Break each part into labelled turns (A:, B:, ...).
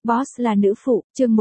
A: Boss là nữ phụ, chương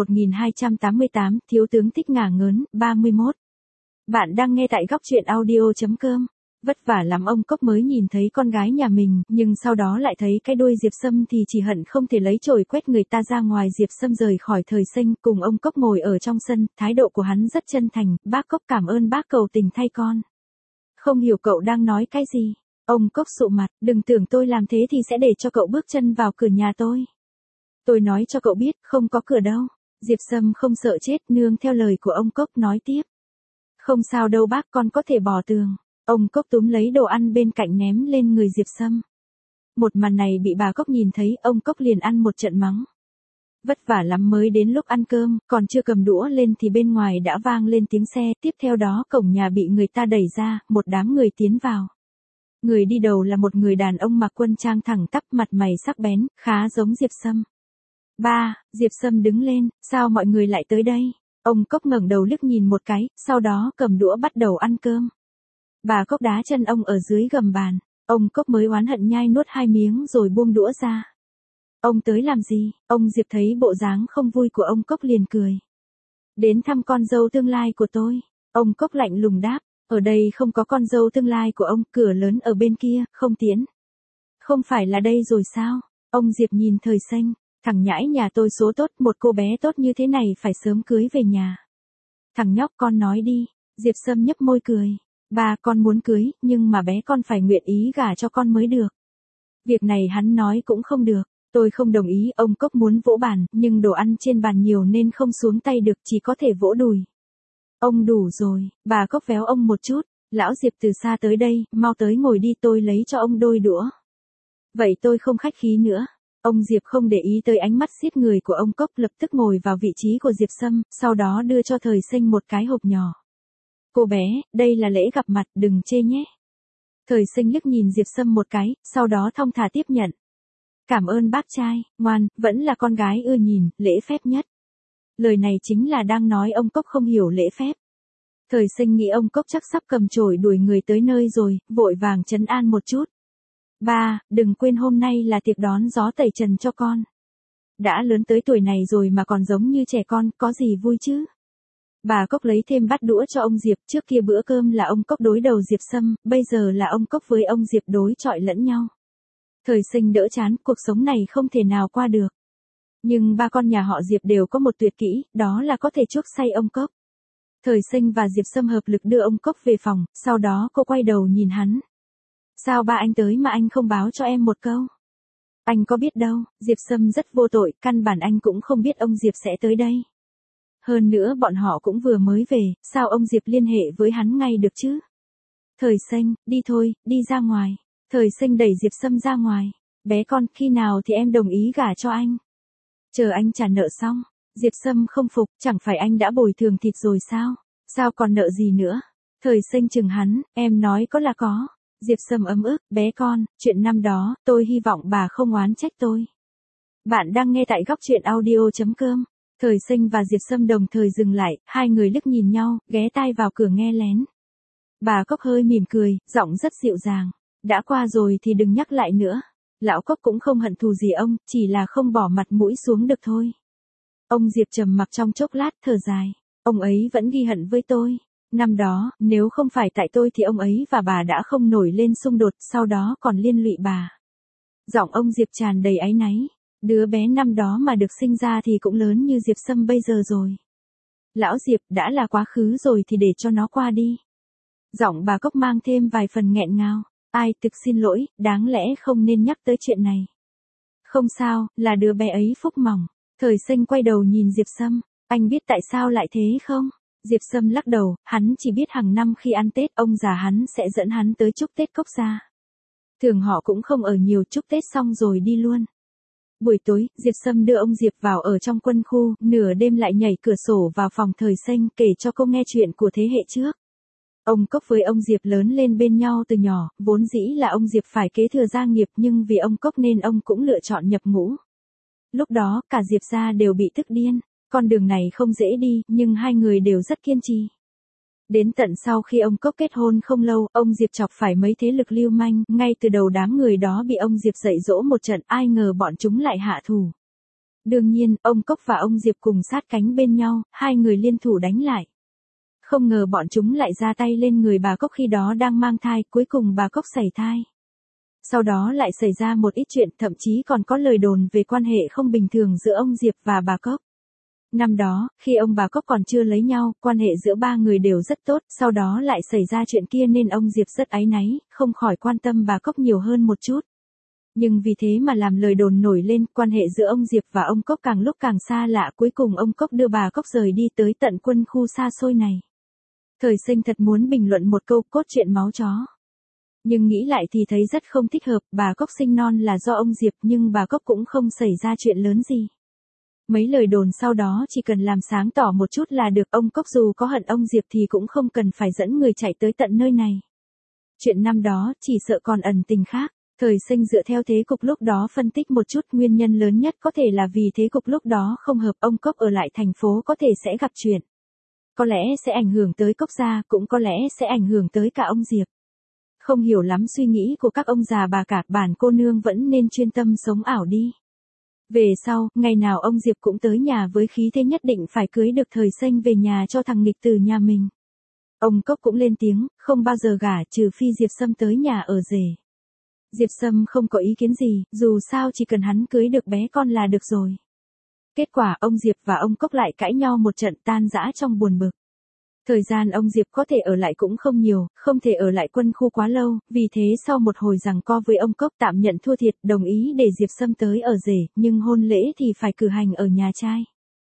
A: 1288, thiếu tướng thích ngả ngớn, 31. Bạn đang nghe tại góc truyện audio.com. Vất vả lắm ông Cốc mới nhìn thấy con gái nhà mình, nhưng sau đó lại thấy cái đuôi Diệp Sâm thì chỉ hận không thể lấy chổi quét người ta ra ngoài. Diệp Sâm rời khỏi Thời Sinh, cùng ông Cốc ngồi ở trong sân, thái độ của hắn rất chân thành, bác Cốc cảm ơn bác cầu tình thay con. Không hiểu cậu đang nói cái gì. Ông Cốc sụ mặt, đừng tưởng tôi làm thế thì sẽ để cho cậu bước chân vào cửa nhà tôi. Tôi nói cho cậu biết, không có cửa đâu. Diệp Sâm không sợ chết, nương theo lời của ông Cốc nói tiếp. Không sao đâu bác, con có thể bò tường. Ông Cốc túm lấy đồ ăn bên cạnh ném lên người Diệp Sâm. Một màn này bị bà Cốc nhìn thấy, ông Cốc liền ăn một trận mắng. Vất vả lắm mới đến lúc ăn cơm, còn chưa cầm đũa lên thì bên ngoài đã vang lên tiếng xe, tiếp theo đó cổng nhà bị người ta đẩy ra, một đám người tiến vào. Người đi đầu là một người đàn ông mặc quân trang thẳng tắp, mặt mày sắc bén, khá giống Diệp Sâm. Ba, Diệp Sâm đứng lên, sao mọi người lại tới đây? Ông Cốc ngẩng đầu liếc nhìn một cái, sau đó cầm đũa bắt đầu ăn cơm. Bà Cốc đá chân ông ở dưới gầm bàn, ông Cốc mới oán hận nhai nuốt 2 miếng rồi buông đũa ra. Ông tới làm gì? Ông Diệp thấy bộ dáng không vui của ông Cốc liền cười. Đến thăm con dâu tương lai của tôi. Ông Cốc lạnh lùng đáp, ở đây không có con dâu tương lai của ông, cửa lớn ở bên kia, không tiến. Không phải là đây rồi sao? Ông Diệp nhìn Thời Sinh, thằng nhãi nhà tôi số tốt, một cô bé tốt như thế này phải sớm cưới về nhà. Thằng nhóc con nói đi. Diệp Sâm nhấp môi cười. Ba, con muốn cưới, nhưng mà bé con phải nguyện ý gả cho con mới được. Việc này hắn nói cũng không được. Tôi không đồng ý. Ông Cốc muốn vỗ bàn, nhưng đồ ăn trên bàn nhiều nên không xuống tay được, chỉ có thể vỗ đùi. Ông đủ rồi. Bà Cốc véo ông một chút. Lão Diệp từ xa tới đây, mau tới ngồi đi, tôi lấy cho ông đôi đũa. Vậy tôi không khách khí nữa. Ông Diệp không để ý tới ánh mắt xiết người của ông Cốc, lập tức ngồi vào vị trí của Diệp Sâm, sau đó đưa cho Thời Sinh một cái hộp nhỏ. Cô bé, đây là lễ gặp mặt, đừng chê nhé. Thời Sinh liếc nhìn Diệp Sâm một cái, sau đó thong thả tiếp nhận. Cảm ơn bác trai, ngoan, vẫn là con gái ưa nhìn, lễ phép nhất. Lời này chính là đang nói ông Cốc không hiểu lễ phép. Thời Sinh nghĩ ông Cốc chắc sắp cầm chổi đuổi người tới nơi rồi, vội vàng trấn an một chút. Ba, đừng quên hôm nay là tiệc đón gió tẩy trần cho con. Đã lớn tới tuổi này rồi mà còn giống như trẻ con, có gì vui chứ? Bà Cốc lấy thêm bát đũa cho ông Diệp, trước kia bữa cơm là ông Cốc đối đầu Diệp Sâm, bây giờ là ông Cốc với ông Diệp đối chọi lẫn nhau. Thời Sinh đỡ chán, cuộc sống này không thể nào qua được. Nhưng ba con nhà họ Diệp đều có một tuyệt kỹ, đó là có thể chuốc say ông Cốc. Thời Sinh và Diệp Sâm hợp lực đưa ông Cốc về phòng, sau đó cô quay đầu nhìn hắn. Sao ba anh tới mà anh không báo cho em một câu? Anh có biết đâu, Diệp Sâm rất vô tội, căn bản anh cũng không biết ông Diệp sẽ tới đây. Hơn nữa bọn họ cũng vừa mới về, sao ông Diệp liên hệ với hắn ngay được chứ? Thời Sinh, đi thôi, đi ra ngoài. Thời Sinh đẩy Diệp Sâm ra ngoài. Bé con, khi nào thì em đồng ý gả cho anh? Chờ anh trả nợ xong. Diệp Sâm không phục, chẳng phải anh đã bồi thường thịt rồi sao? Sao còn nợ gì nữa? Thời Sinh chừng hắn, em nói có là có. Diệp Sâm ấm ức, bé con, chuyện năm đó, tôi hy vọng bà không oán trách tôi. Bạn đang nghe tại góc truyện audio.com. Thời Sinh và Diệp Sâm đồng thời dừng lại, hai người liếc nhìn nhau, ghé tai vào cửa nghe lén. Bà Cốc hơi mỉm cười, giọng rất dịu dàng. Đã qua rồi thì đừng nhắc lại nữa. Lão Cốc cũng không hận thù gì ông, chỉ là không bỏ mặt mũi xuống được thôi. Ông Diệp trầm mặc trong chốc lát, thở dài. Ông ấy vẫn ghi hận với tôi. Năm đó, nếu không phải tại tôi thì ông ấy và bà đã không nổi lên xung đột, sau đó còn liên lụy bà. Giọng ông Diệp tràn đầy áy náy. Đứa bé năm đó mà được sinh ra thì cũng lớn như Diệp Sâm bây giờ rồi. Lão Diệp, đã là quá khứ rồi thì để cho nó qua đi. Giọng bà Cốc mang thêm vài phần nghẹn ngào. Ai, thực xin lỗi, đáng lẽ không nên nhắc tới chuyện này. Không sao, là đứa bé ấy phúc mỏng. Thời Sinh quay đầu nhìn Diệp Sâm. Anh biết tại sao lại thế không? Diệp Sâm lắc đầu, hắn chỉ biết hàng năm khi ăn Tết ông già hắn sẽ dẫn hắn tới chúc Tết Cốc gia. Thường họ cũng không ở nhiều, chúc Tết xong rồi đi luôn. Buổi tối, Diệp Sâm đưa ông Diệp vào ở trong quân khu, nửa đêm lại nhảy cửa sổ vào phòng Thời Sinh kể cho cô nghe chuyện của thế hệ trước. Ông Cốc với ông Diệp lớn lên bên nhau từ nhỏ, vốn dĩ là ông Diệp phải kế thừa gia nghiệp nhưng vì ông Cốc nên ông cũng lựa chọn nhập ngũ. Lúc đó, cả Diệp gia đều bị tức điên. Con đường này không dễ đi, nhưng hai người đều rất kiên trì. Đến tận sau khi ông Cốc kết hôn không lâu, ông Diệp chọc phải mấy thế lực lưu manh, ngay từ đầu đám người đó bị ông Diệp dạy dỗ một trận, ai ngờ bọn chúng lại hạ thủ. Đương nhiên, ông Cốc và ông Diệp cùng sát cánh bên nhau, hai người liên thủ đánh lại. Không ngờ bọn chúng lại ra tay lên người bà Cốc khi đó đang mang thai, cuối cùng bà Cốc sảy thai. Sau đó lại xảy ra một ít chuyện, thậm chí còn có lời đồn về quan hệ không bình thường giữa ông Diệp và bà Cốc. Năm đó, khi ông bà Cốc còn chưa lấy nhau, quan hệ giữa ba người đều rất tốt, sau đó lại xảy ra chuyện kia nên ông Diệp rất áy náy, không khỏi quan tâm bà Cốc nhiều hơn một chút. Nhưng vì thế mà làm lời đồn nổi lên, quan hệ giữa ông Diệp và ông Cốc càng lúc càng xa lạ, cuối cùng ông Cốc đưa bà Cốc rời đi tới tận quân khu xa xôi này. Thời Sinh thật muốn bình luận một câu cốt truyện máu chó. Nhưng nghĩ lại thì thấy rất không thích hợp, bà Cốc sinh non là do ông Diệp nhưng bà Cốc cũng không xảy ra chuyện lớn gì. Mấy lời đồn sau đó chỉ cần làm sáng tỏ một chút là được, ông Cốc dù có hận ông Diệp thì cũng không cần phải dẫn người chạy tới tận nơi này. Chuyện năm đó chỉ sợ còn ẩn tình khác. Thời Sinh dựa theo thế cục lúc đó phân tích một chút, nguyên nhân lớn nhất có thể là vì thế cục lúc đó không hợp, ông Cốc ở lại thành phố có thể sẽ gặp chuyện. Có lẽ sẽ ảnh hưởng tới Cốc gia, cũng có lẽ sẽ ảnh hưởng tới cả ông Diệp. Không hiểu lắm suy nghĩ của các ông già bà cả, bản cô nương vẫn nên chuyên tâm sống ảo đi. Về sau, ngày nào ông Diệp cũng tới nhà với khí thế nhất định phải cưới được Thời Sinh về nhà cho thằng nghịch từ nhà mình. Ông Cốc cũng lên tiếng, không bao giờ gả trừ phi Diệp Sâm tới nhà ở rể. Diệp Sâm không có ý kiến gì, dù sao chỉ cần hắn cưới được bé con là được rồi. Kết quả ông Diệp và ông Cốc lại cãi nhau một trận, tan rã trong buồn bực. Thời gian ông Diệp có thể ở lại cũng không nhiều, không thể ở lại quân khu quá lâu, vì thế sau một hồi giằng co với ông Cốc tạm nhận thua thiệt, đồng ý để Diệp Sâm tới ở rể, nhưng hôn lễ thì phải cử hành ở nhà trai.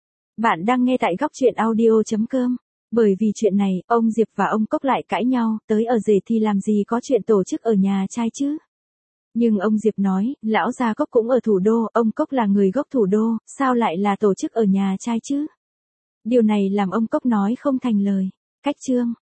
A: Bạn đang nghe tại góc truyện audio.com. Bởi vì chuyện này, ông Diệp và ông Cốc lại cãi nhau, tới ở rể thì làm gì có chuyện tổ chức ở nhà trai chứ. Nhưng ông Diệp nói, lão gia Cốc cũng ở thủ đô, ông Cốc là người gốc thủ đô, sao lại là tổ chức ở nhà trai chứ? Điều này làm ông Cốc nói không thành lời. Cách chương